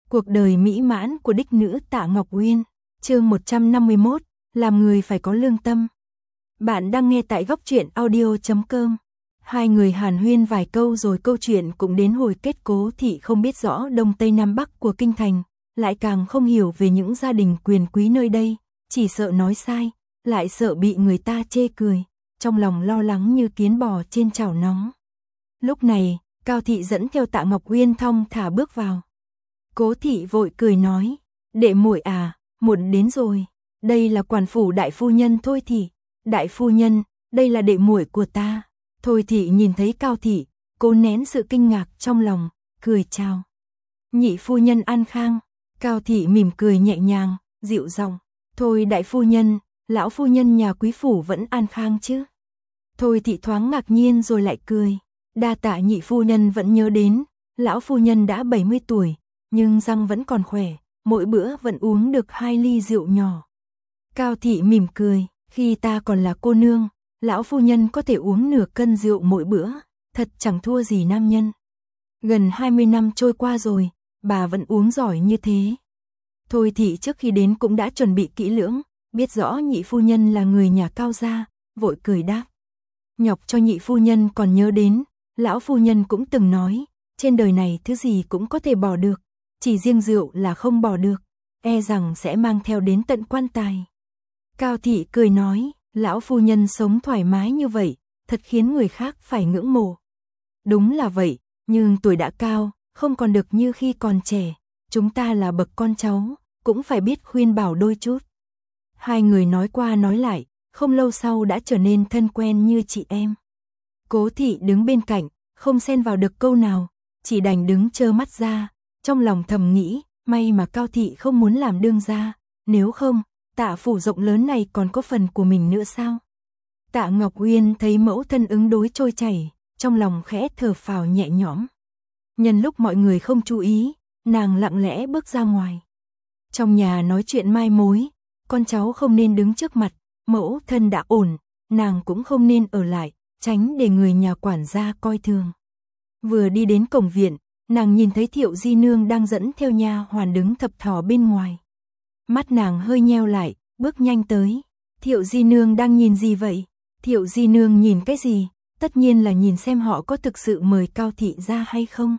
Cuộc đời mỹ mãn của đích nữ Tạ Ngọc Uyên, chương 151, làm người phải có lương tâm. Bạn đang nghe tại góc truyện audio.com. Hai người hàn huyên vài câu rồi câu chuyện cũng đến hồi kết. Cố Thị không biết rõ đông tây nam bắc của kinh thành, lại càng không hiểu về những gia đình quyền quý nơi đây, chỉ sợ nói sai, lại sợ bị người ta chê cười, trong lòng lo lắng như kiến bò trên chảo nóng. Lúc này, Cao Thị dẫn theo Tạ Ngọc Uyên thong thả bước vào. Cố Thị vội cười nói, đệ muội à, muộn đến rồi, đây là quản phủ đại phu nhân Thôi Thị. Đại phu nhân, đây là đệ muội của ta. Thôi Thị nhìn thấy Cao Thị, cố nén sự kinh ngạc trong lòng, cười chào. Nhị phu nhân an khang. Cao Thị mỉm cười nhẹ nhàng, dịu giọng, thôi đại phu nhân, lão phu nhân nhà quý phủ vẫn an khang chứ? Thôi Thị thoáng ngạc nhiên rồi lại cười, đa tạ nhị phu nhân vẫn nhớ đến, lão phu nhân đã 70 tuổi, nhưng răng vẫn còn khỏe, mỗi bữa vẫn uống được 2 ly rượu nhỏ. Cao Thị mỉm cười, khi ta còn là cô nương, lão phu nhân có thể uống nửa cân rượu mỗi bữa, thật chẳng thua gì nam nhân. Gần 20 năm trôi qua rồi, bà vẫn uống giỏi như thế. Thôi Thị trước khi đến cũng đã chuẩn bị kỹ lưỡng, biết rõ nhị phu nhân là người nhà Cao gia, vội cười đáp. Nhọc cho nhị phu nhân còn nhớ đến, lão phu nhân cũng từng nói, trên đời này thứ gì cũng có thể bỏ được, chỉ riêng rượu là không bỏ được, e rằng sẽ mang theo đến tận quan tài. Cao Thị cười nói, lão phu nhân sống thoải mái như vậy, thật khiến người khác phải ngưỡng mộ. Đúng là vậy, nhưng tuổi đã cao, không còn được như khi còn trẻ, chúng ta là bậc con cháu, cũng phải biết khuyên bảo đôi chút. Hai người nói qua nói lại, không lâu sau đã trở nên thân quen như chị em. Cố Thị đứng bên cạnh, không xen vào được câu nào, chỉ đành đứng trơ mắt ra, trong lòng thầm nghĩ, may mà Cao Thị không muốn làm đương gia, nếu không, Tạ phủ rộng lớn này còn có phần của mình nữa sao? Tạ Ngọc Uyên thấy mẫu thân ứng đối trôi chảy, trong lòng khẽ thở phào nhẹ nhõm. Nhân lúc mọi người không chú ý, nàng lặng lẽ bước ra ngoài. Trong nhà nói chuyện mai mối, con cháu không nên đứng trước mặt, mẫu thân đã ổn, nàng cũng không nên ở lại, tránh để người nhà quản gia coi thường. Vừa đi đến cổng viện, nàng nhìn thấy Thiệu Di Nương đang dẫn theo nha hoàn đứng thập thò bên ngoài. Mắt nàng hơi nheo lại, bước nhanh tới. Thiệu Di Nương đang nhìn gì vậy? Thiệu Di Nương nhìn cái gì? Tất nhiên là nhìn xem họ có thực sự mời Cao Thị ra hay không.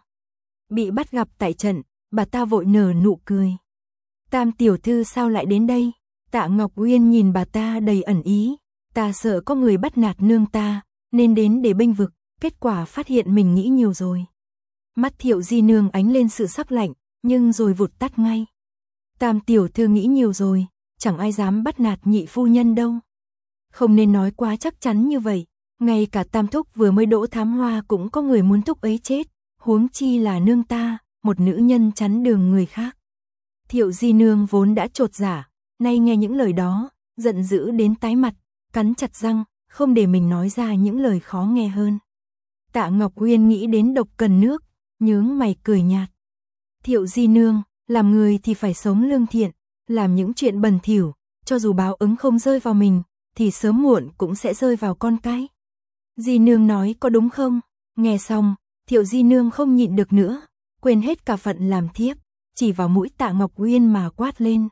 Bị bắt gặp tại trận, bà ta vội nở nụ cười. Tam tiểu thư sao lại đến đây? Tạ Ngọc Uyên nhìn bà ta đầy ẩn ý. Ta sợ có người bắt nạt nương ta, nên đến để bênh vực, kết quả phát hiện mình nghĩ nhiều rồi. Mắt Thiệu Di Nương ánh lên sự sắc lạnh, nhưng rồi vụt tắt ngay. Tam tiểu thư nghĩ nhiều rồi, chẳng ai dám bắt nạt nhị phu nhân đâu. Không nên nói quá chắc chắn như vậy, ngay cả Tam thúc vừa mới đỗ thám hoa cũng có người muốn thúc ấy chết, huống chi là nương ta, một nữ nhân chắn đường người khác. Thiệu Di Nương vốn đã chột dạ, nay nghe những lời đó, giận dữ đến tái mặt, cắn chặt răng, không để mình nói ra những lời khó nghe hơn. Tạ Ngọc Uyên nghĩ đến Độc Cần Nước, nhướng mày cười nhạt. Thiệu Di Nương, làm người thì phải sống lương thiện, làm những chuyện bẩn thỉu, cho dù báo ứng không rơi vào mình, thì sớm muộn cũng sẽ rơi vào con cái. Di Nương nói có đúng không? Nghe xong, Thiệu Di Nương không nhịn được nữa, quên hết cả phận làm thiếp, chỉ vào mũi Tạ Ngọc Uyên mà quát lên.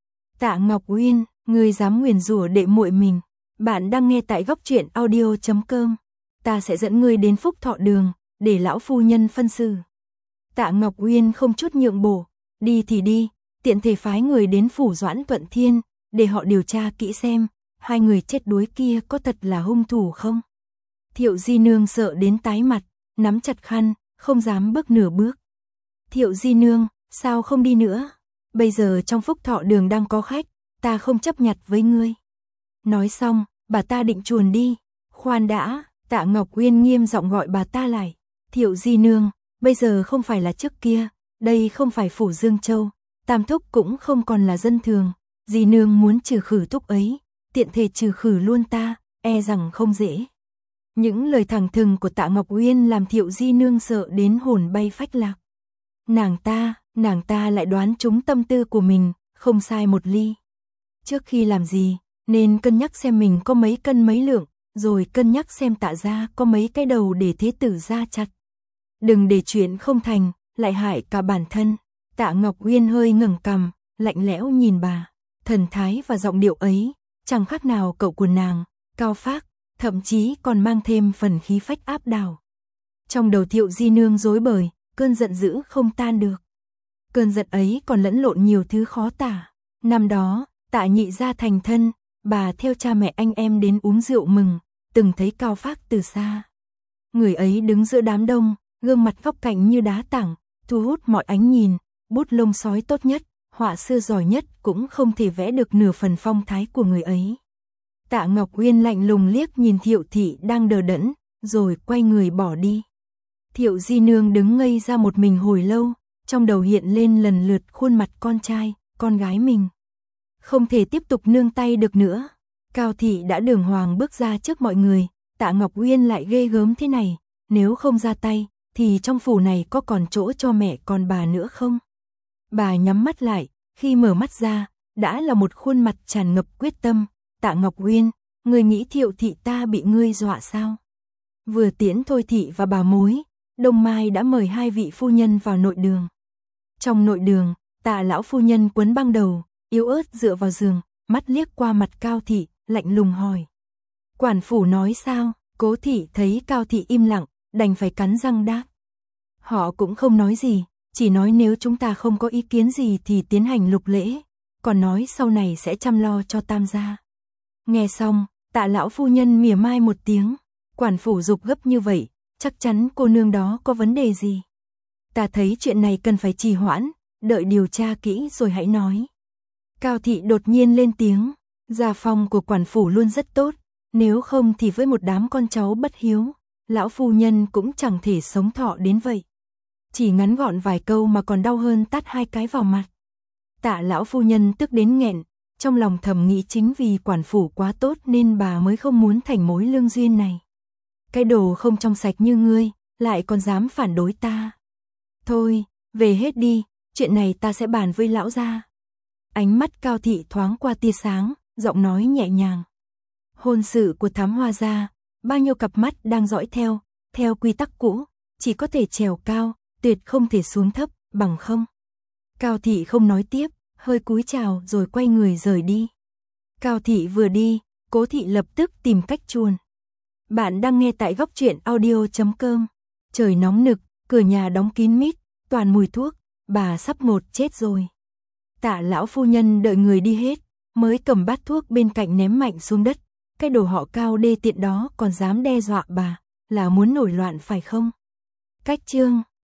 Tạ Ngọc Uyên, ngươi dám nguyền rủa đệ muội mình. Bạn đang nghe tại góc truyện audio.com. Ta sẽ dẫn ngươi đến Phúc Thọ Đường, để lão phu nhân phân xử. Tạ Ngọc Uyên không chút nhượng bộ, đi thì đi, tiện thể phái người đến phủ Doãn Thuận Thiên, để họ điều tra kỹ xem, hai người chết đuối kia có thật là hung thủ không. Thiệu Di Nương sợ đến tái mặt, nắm chặt khăn, không dám bước nửa bước. Thiệu Di Nương, sao không đi nữa? Bây giờ trong Phúc Thọ Đường đang có khách, ta không chấp nhặt với ngươi. Nói xong, bà ta định chuồn đi. Khoan đã, Tạ Ngọc Uyên nghiêm giọng gọi bà ta lại. Thiệu Di Nương, bây giờ không phải là trước kia, đây không phải phủ Dương Châu, Tam thúc cũng không còn là dân thường. Di Nương muốn trừ khử thúc ấy, tiện thể trừ khử luôn ta, e rằng không dễ. Những lời thẳng thừng của Tạ Ngọc Uyên làm Thiệu Di Nương sợ đến hồn bay phách lạc. Nàng ta lại đoán trúng tâm tư của mình, không sai một ly. Trước khi làm gì, nên cân nhắc xem mình có mấy cân mấy lượng, rồi cân nhắc xem Tạ gia có mấy cái đầu để thế tử gia chặt. Đừng để chuyện không thành, lại hại cả bản thân. Tạ Ngọc Uyên hơi ngẩng cằm, lạnh lẽo nhìn bà, thần thái và giọng điệu ấy, chẳng khác nào cậu của nàng, cao phác, thậm chí còn mang thêm phần khí phách áp đảo. Trong đầu Thiệu Di Nương rối bời, cơn giận dữ không tan được. Cơn giận ấy còn lẫn lộn nhiều thứ khó tả. Năm đó, Tạ Nhị gia thành thân, bà theo cha mẹ anh em đến uống rượu mừng, từng thấy Cao Phác từ xa. Người ấy đứng giữa đám đông, gương mặt góc cạnh như đá tảng, thu hút mọi ánh nhìn, bút lông sói tốt nhất, họa sư giỏi nhất cũng không thể vẽ được nửa phần phong thái của người ấy. Tạ Ngọc Uyên lạnh lùng liếc nhìn Thiệu thị đang đờ đẫn, rồi quay người bỏ đi. Thiệu Di Nương đứng ngây ra một mình hồi lâu, trong đầu hiện lên lần lượt khuôn mặt con trai, con gái mình. Không thể tiếp tục nương tay được nữa. Cao thị đã đường hoàng bước ra trước mọi người, Tạ Ngọc Uyên lại ghê gớm thế này, nếu không ra tay, thì trong phủ này có còn chỗ cho mẹ con bà nữa không? Bà nhắm mắt lại, khi mở mắt ra, đã là một khuôn mặt tràn ngập quyết tâm. Tạ Ngọc Uyên, người nghĩ Thiệu thị ta bị ngươi dọa sao? Vừa tiễn Thôi thị và bà mối, Đông Mai đã mời hai vị phu nhân vào nội đường. Trong nội đường, Tạ lão phu nhân quấn băng đầu, yếu ớt dựa vào giường, mắt liếc qua mặt Cao thị, lạnh lùng hỏi. Quản phủ nói sao? Cố thị thấy Cao thị im lặng, đành phải cắn răng đáp. Họ cũng không nói gì, chỉ nói nếu chúng ta không có ý kiến gì thì tiến hành lục lễ, còn nói sau này sẽ chăm lo cho Tam gia. Nghe xong, Tạ lão phu nhân mỉa mai một tiếng, quản phủ giục gấp như vậy, chắc chắn cô nương đó có vấn đề gì. Ta thấy chuyện này cần phải trì hoãn, đợi điều tra kỹ rồi hãy nói. Cao thị đột nhiên lên tiếng, gia phong của quản phủ luôn rất tốt, nếu không thì với một đám con cháu bất hiếu, lão phu nhân cũng chẳng thể sống thọ đến vậy. Chỉ ngắn gọn vài câu mà còn đau hơn tát hai cái vào mặt. Tạ lão phu nhân tức đến nghẹn, trong lòng thầm nghĩ chính vì quản phủ quá tốt nên bà mới không muốn thành mối lương duyên này. Cái đồ không trong sạch như ngươi, lại còn dám phản đối ta. Thôi, về hết đi, chuyện này ta sẽ bàn với lão gia. Ánh mắt Cao thị thoáng qua tia sáng, giọng nói nhẹ nhàng. Hôn sự của Thám Hoa gia, bao nhiêu cặp mắt đang dõi theo quy tắc cũ, chỉ có thể trèo cao, tuyệt không thể xuống thấp, bằng không. Cao thị không nói tiếp, hơi cúi chào rồi quay người rời đi. Cao thị vừa đi, Cố thị lập tức tìm cách chuồn. Bạn đang nghe tại góc truyện audio.com. Trời nóng nực, cửa nhà đóng kín mít, toàn mùi thuốc, bà sắp ngột chết rồi. Tạ lão phu nhân đợi người đi hết, mới cầm bát thuốc bên cạnh ném mạnh xuống đất. Cái đồ họ Cao đê tiện đó còn dám đe dọa bà, là muốn nổi loạn phải không? Cách chương